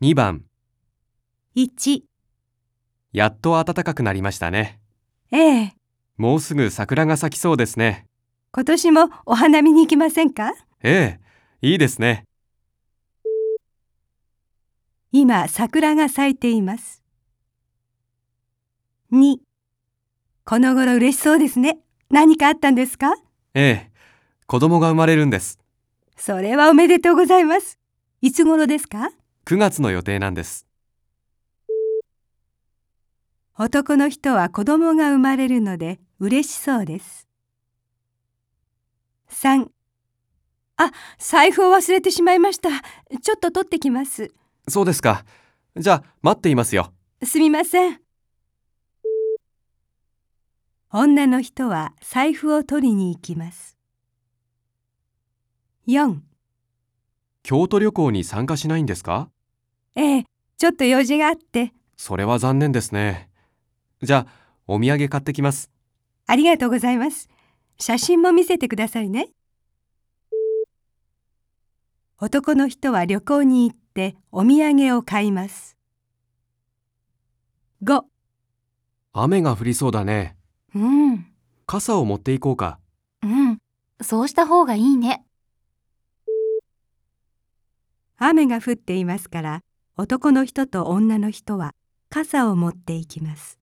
2番、 1、 やっと暖かくなりましたね。 ええ、 もうすぐ桜が咲きそうですね。 今年もお花見に行きませんか？ ええ、いいですね。 今、桜が咲いています。2、この頃嬉しそうですね。何かあったんですか？ ええ、子供が生まれるんです。 それはおめでとうございます。いつ頃ですか？ 9月の予定なんです。 男の人は子供が生まれるので嬉しそうです。3、財布を忘れてしまいました。ちょっと取ってきます。 そうですか。じゃあ、待っていますよ。 すみません。女の人は財布を取りに行きます。4、 京都旅行に参加しないんですか？ ええ、ちょっと用事があって。 それは残念ですね。じゃあ、お土産買ってきます。 ありがとうございます。写真も見せてくださいね。男の人は旅行に行ってお土産を買います。5、 雨が降りそうだね。 うん、 傘を持っていこうか。 うん。そうした方がいいね。 雨が降っていますから、男の人と女の人は傘を持って行きます。